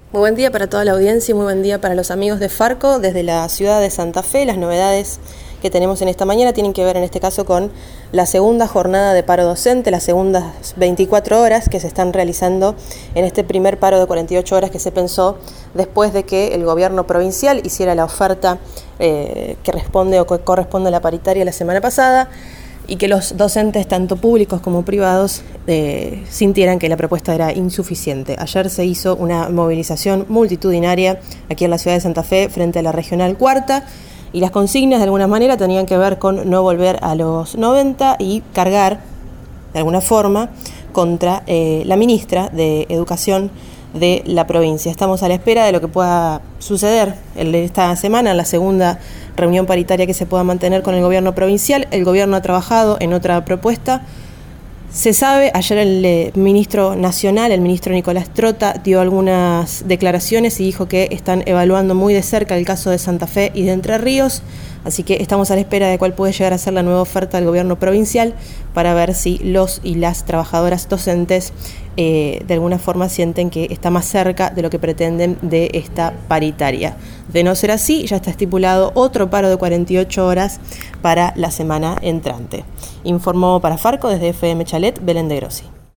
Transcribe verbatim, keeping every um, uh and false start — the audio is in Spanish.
Muy buen día para toda la audiencia y muy buen día para los amigos de Farco desde la ciudad de Santa Fe. Las novedades que tenemos en esta mañana tienen que ver en este caso con la segunda jornada de paro docente, las segundas veinticuatro horas que se están realizando en este primer paro de cuarenta y ocho horas que se pensó después de que el gobierno provincial hiciera la oferta eh, que responde o que corresponde a la paritaria la semana pasada, y que los docentes, tanto públicos como privados, eh, sintieran que la propuesta era insuficiente. Ayer se hizo una movilización multitudinaria aquí en la ciudad de Santa Fe frente a la Regional Cuarta, y las consignas de alguna manera tenían que ver con no volver a los noventa y cargar, de alguna forma, contra eh, la ministra de Educación de la provincia. Estamos a la espera de lo que pueda suceder esta semana en la segunda reunión paritaria que se pueda mantener con el gobierno provincial. El gobierno ha trabajado en otra propuesta. Se sabe, ayer el ministro nacional, el ministro Nicolás Trota, dio algunas declaraciones y dijo que están evaluando muy de cerca el caso de Santa Fe y de Entre Ríos, así que estamos a la espera de cuál puede llegar a ser la nueva oferta del gobierno provincial para ver si los y las trabajadoras docentes eh, de alguna forma sienten que está más cerca de lo que pretenden de esta paritaria. De no ser así, ya está estipulado otro paro de cuarenta y ocho horas para la semana entrante. Informó para Farco desde F M Chalet, Belén de Grossi.